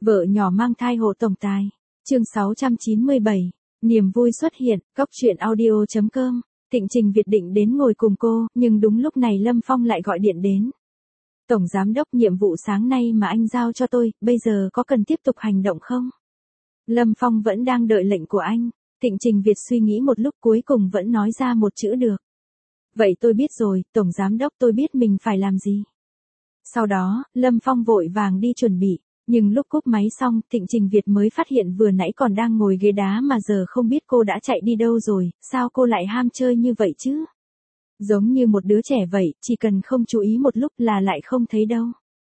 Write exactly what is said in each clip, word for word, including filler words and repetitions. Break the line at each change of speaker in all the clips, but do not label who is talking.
Vợ nhỏ mang thai hộ tổng tài. Chương sáu trăm chín mươi bảy. Niềm vui xuất hiện. Cóc truyện audio chấm com. Thịnh Trình Việt định đến ngồi cùng cô, nhưng đúng lúc này Lâm Phong lại gọi điện đến. Tổng giám đốc, nhiệm vụ sáng nay mà anh giao cho tôi, bây giờ có cần tiếp tục hành động không? Lâm Phong vẫn đang đợi lệnh của anh. Thịnh Trình Việt suy nghĩ một lúc cuối cùng vẫn nói ra một chữ được. Vậy tôi biết rồi, Tổng giám đốc, tôi biết mình phải làm gì. Sau đó, Lâm Phong vội vàng đi chuẩn bị. Nhưng lúc cúp máy xong, Thịnh Trình Việt mới phát hiện vừa nãy còn đang ngồi ghế đá mà giờ không biết cô đã chạy đi đâu rồi, sao cô lại ham chơi như vậy chứ? Giống như một đứa trẻ vậy, chỉ cần không chú ý một lúc là lại không thấy đâu.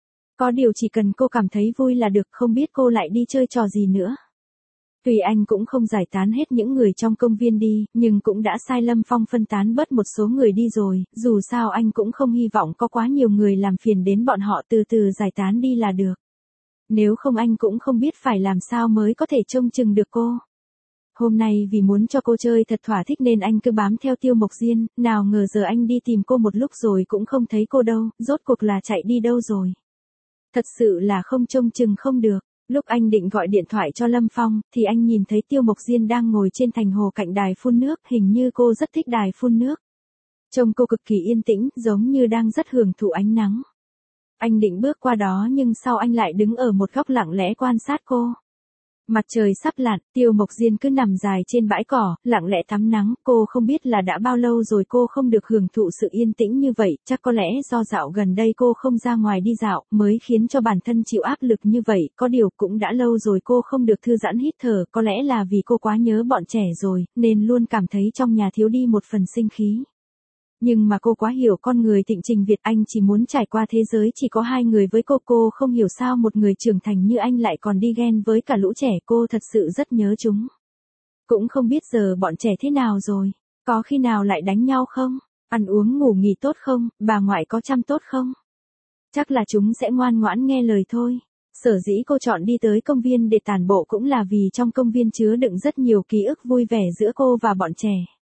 Có điều chỉ cần cô cảm thấy vui là được, không biết cô lại đi chơi trò gì nữa. Tuy anh cũng không giải tán hết những người trong công viên đi, nhưng cũng đã sai Lâm Phong phân tán bớt một số người đi rồi, dù sao anh cũng không hy vọng có quá nhiều người làm phiền đến bọn họ, từ từ giải tán đi là được. Nếu không anh cũng không biết phải làm sao mới có thể trông chừng được cô. Hôm nay vì muốn cho cô chơi thật thỏa thích nên anh cứ bám theo Tiêu Mộc Diên, nào ngờ giờ anh đi tìm cô một lúc rồi cũng không thấy cô đâu, rốt cuộc là chạy đi đâu rồi. Thật sự là không trông chừng không được. Lúc anh định gọi điện thoại cho Lâm Phong, thì anh nhìn thấy Tiêu Mộc Diên đang ngồi trên thành hồ cạnh đài phun nước, hình như cô rất thích đài phun nước. Trông cô cực kỳ yên tĩnh, giống như đang rất hưởng thụ ánh nắng. Anh định bước qua đó nhưng sau anh lại đứng ở một góc lặng lẽ quan sát cô. Mặt trời sắp lặn, Tiêu Mộc Diên cứ nằm dài trên bãi cỏ, lặng lẽ tắm nắng, cô không biết là đã bao lâu rồi cô không được hưởng thụ sự yên tĩnh như vậy, chắc có lẽ do dạo gần đây cô không ra ngoài đi dạo, mới khiến cho bản thân chịu áp lực như vậy, có điều cũng đã lâu rồi cô không được thư giãn hít thở, có lẽ là vì cô quá nhớ bọn trẻ rồi, nên luôn cảm thấy trong nhà thiếu đi một phần sinh khí. Nhưng mà cô quá hiểu con người Thịnh Trình Việt, anh chỉ muốn trải qua thế giới chỉ có hai người với cô, cô không hiểu sao một người trưởng thành như anh lại còn đi ghen với cả lũ trẻ, cô thật sự rất nhớ chúng. Cũng không biết giờ bọn trẻ thế nào rồi, có khi nào lại đánh nhau không, ăn uống ngủ nghỉ tốt không, bà ngoại có chăm tốt không? Chắc là chúng sẽ ngoan ngoãn nghe lời thôi. Sở dĩ cô chọn đi tới công viên để tản bộ cũng là vì trong công viên chứa đựng rất nhiều ký ức vui vẻ giữa cô và bọn trẻ.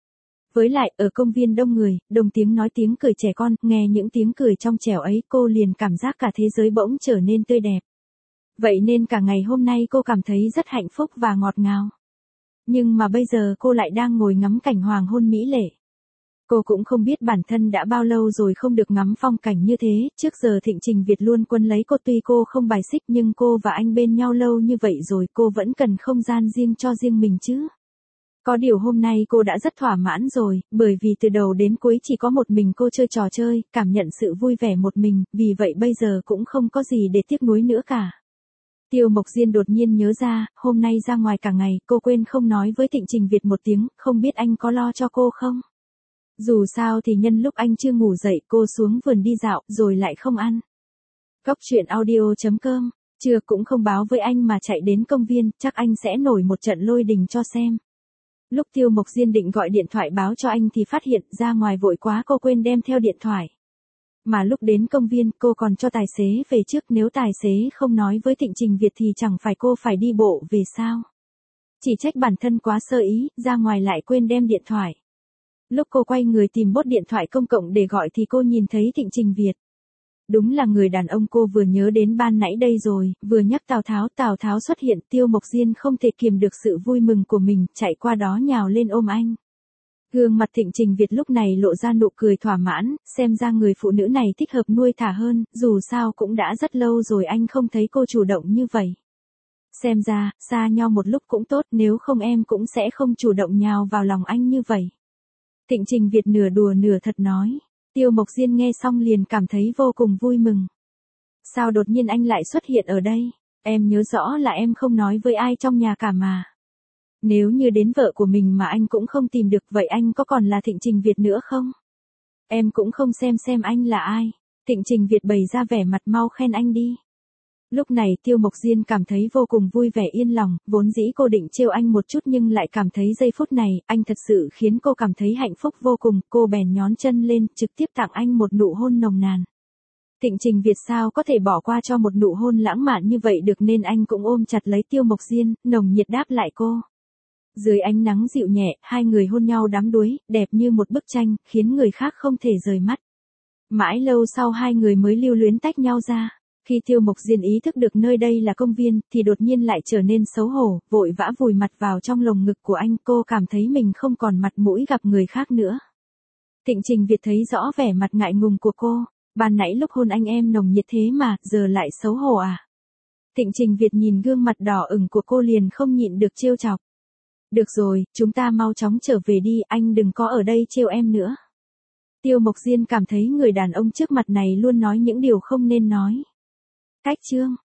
Với lại, ở công viên đông người, đồng tiếng nói tiếng cười trẻ con, nghe những tiếng cười trong trẻo ấy, cô liền cảm giác cả thế giới bỗng trở nên tươi đẹp. Vậy nên cả ngày hôm nay cô cảm thấy rất hạnh phúc và ngọt ngào. Nhưng mà bây giờ cô lại đang ngồi ngắm cảnh hoàng hôn mỹ lệ. Cô cũng không biết bản thân đã bao lâu rồi không được ngắm phong cảnh như thế, trước giờ Thịnh Trình Việt luôn quấn lấy cô, tuy cô không bài xích nhưng cô và anh bên nhau lâu như vậy rồi, cô vẫn cần không gian riêng cho riêng mình chứ. Có điều hôm nay cô đã rất thỏa mãn rồi, bởi vì từ đầu đến cuối chỉ có một mình cô chơi trò chơi, cảm nhận sự vui vẻ một mình, vì vậy bây giờ cũng không có gì để tiếc nuối nữa cả. Tiêu Mộc Diên đột nhiên nhớ ra, hôm nay ra ngoài cả ngày, cô quên không nói với Thịnh Trình Việt một tiếng, không biết anh có lo cho cô không? Dù sao thì nhân lúc anh chưa ngủ dậy, cô xuống vườn đi dạo, rồi lại không ăn. Cóc truyện audio chấm com, chưa cũng không báo với anh mà chạy đến công viên, chắc anh sẽ nổi một trận lôi đình cho xem. Lúc Tiêu Mộc Diên định gọi điện thoại báo cho anh thì phát hiện ra ngoài vội quá cô quên đem theo điện thoại. Mà lúc đến công viên cô còn cho tài xế về trước, nếu tài xế không nói với Thịnh Trình Việt thì chẳng phải cô phải đi bộ về sao. Chỉ trách bản thân quá sơ ý, ra ngoài lại quên đem điện thoại. Lúc cô quay người tìm bốt điện thoại công cộng để gọi thì cô nhìn thấy Thịnh Trình Việt. Đúng là người đàn ông cô vừa nhớ đến ban nãy đây rồi, vừa nhắc Tào Tháo, Tào Tháo xuất hiện, Tiêu Mộc Diên không thể kiềm được sự vui mừng của mình, chạy qua đó nhào lên ôm anh. Gương mặt Thịnh Trình Việt lúc này lộ ra nụ cười thỏa mãn, xem ra người phụ nữ này thích hợp nuôi thả hơn, dù sao cũng đã rất lâu rồi anh không thấy cô chủ động như vậy. Xem ra, xa nhau một lúc cũng tốt, nếu không em cũng sẽ không chủ động nhào vào lòng anh như vậy. Thịnh Trình Việt nửa đùa nửa thật nói. Tiêu Mộc Diên nghe xong liền cảm thấy vô cùng vui mừng. Sao đột nhiên anh lại xuất hiện ở đây? Em nhớ rõ là em không nói với ai trong nhà cả mà. Nếu như đến vợ của mình mà anh cũng không tìm được, vậy anh có còn là Thịnh Trình Việt nữa không? Em cũng không xem xem anh là ai. Thịnh Trình Việt bày ra vẻ mặt mau khen anh đi. Lúc này Tiêu Mộc Diên cảm thấy vô cùng vui vẻ yên lòng, vốn dĩ cô định trêu anh một chút nhưng lại cảm thấy giây phút này, anh thật sự khiến cô cảm thấy hạnh phúc vô cùng, cô bèn nhón chân lên, trực tiếp tặng anh một nụ hôn nồng nàn. Thịnh Trình Việt sao có thể bỏ qua cho một nụ hôn lãng mạn như vậy được nên anh cũng ôm chặt lấy Tiêu Mộc Diên, nồng nhiệt đáp lại cô. Dưới ánh nắng dịu nhẹ, hai người hôn nhau đắm đuối, đẹp như một bức tranh, khiến người khác không thể rời mắt. Mãi lâu sau hai người mới lưu luyến tách nhau ra. Khi Tiêu Mộc Diên ý thức được nơi đây là công viên, thì đột nhiên lại trở nên xấu hổ, vội vã vùi mặt vào trong lồng ngực của anh. Cô cảm thấy mình không còn mặt mũi gặp người khác nữa. Thịnh Trình Việt thấy rõ vẻ mặt ngại ngùng của cô. Ban nãy lúc hôn anh em nồng nhiệt thế mà, giờ lại xấu hổ à? Thịnh Trình Việt nhìn gương mặt đỏ ửng của cô liền không nhịn được trêu chọc. Được rồi, chúng ta mau chóng trở về đi, anh đừng có ở đây trêu em nữa. Tiêu Mộc Diên cảm thấy người đàn ông trước mặt này luôn nói những điều không nên nói. Cách chương